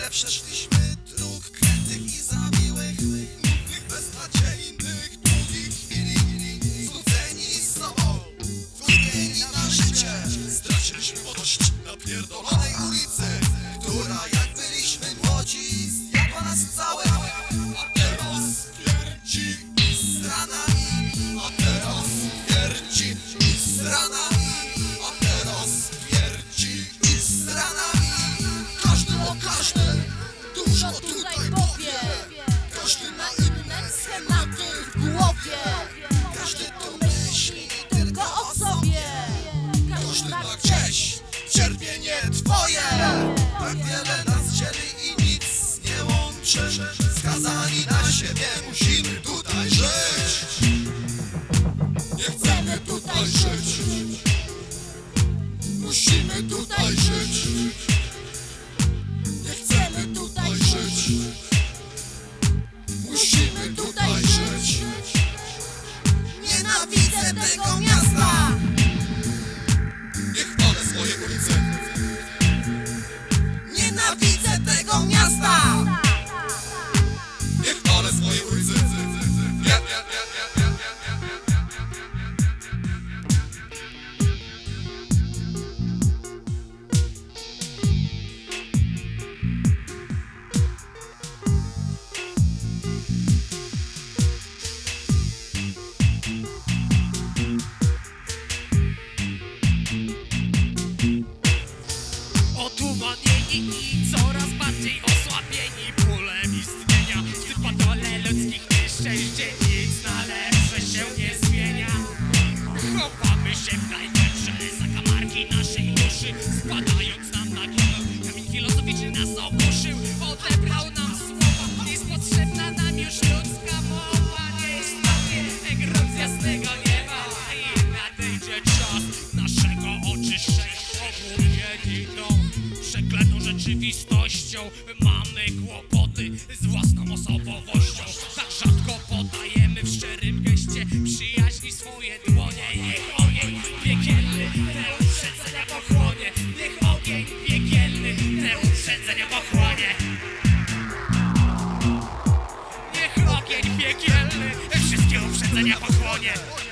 Ile przeszliśmy dróg krętych i zawiłych, nudnych, beznadziejnych, długich chwili. Znudzeni sobą, wkurwieni na życie, straciliśmy młodość na pierdolonej ulicy, która jak byliśmy młodzi zjadła nas całe. A teraz pierdzi z ranami, a teraz pierdzi z ranami, a teraz pierdzi z ranami. Każdy o każdym dużo tutaj powie, każdy ma inne schematy w głowie, każdy tu myśli tylko o sobie, każdy ma gdzieś cierpienie twoje. Tak wiele nas dzieli i nic nie łączy, skazani na siebie musimy tutaj żyć. Nie chcemy tutaj żyć, musimy tutaj żyć. Nie chcemy tutaj żyć, musimy tutaj żyć. Nienawidzę tego miasta. Niech palę swoje ulice. Nienawidzę tego miasta. Niech palę swoje ulice. Otumanieni i coraz bardziej osłabieni bólem istnienia. W tym padole ludzkich nieszczęść, gdzie nic na lepsze się nie zmienia. Chowamy się w najlepsze zakamarki naszej duszy, spadając nam na głowę. Kamień filozoficzny nas ogłuszył, odebrał nam słowa. Nie jest potrzebna nam już ludzka mowa. Nie istnieje grom z jasnego nieba i nadejdzie czas naszego oczyszczenia. Obłudieni tą przekletą rzeczywistością mamy kłopoty z własną osobowością. Tak rzadko podajemy w szczerym geście przyjaźni swoje dłonie. Niech ogień piekielny te uprzedzenia pochłonie. Niech ogień piekielny te uprzedzenia pochłonie. Niech ogień piekielny wszystkie uprzedzenia pochłonie.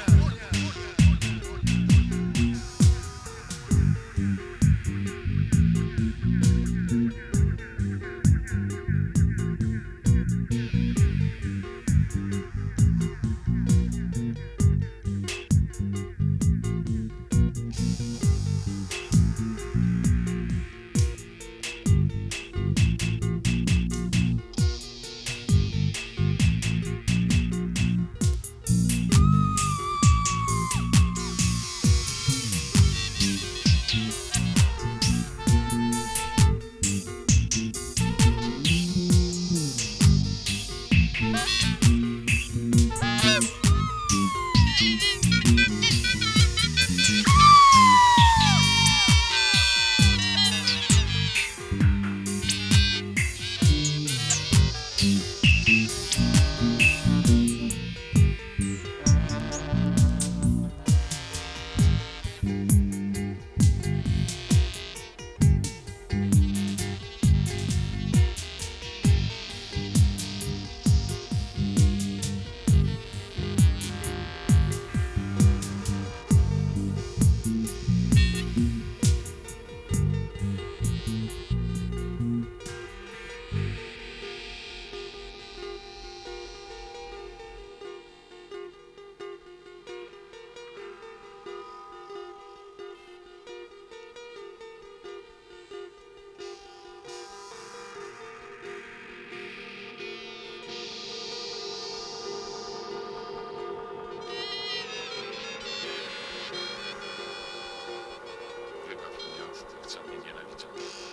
Co mnie nienawidzą.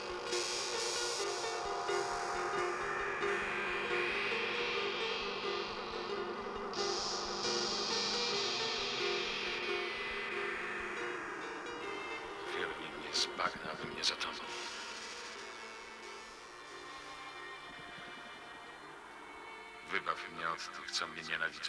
Wyrwij mnie z bagna, by mnie zatonął. Wybaw mnie od tych, co mnie nienawidzą.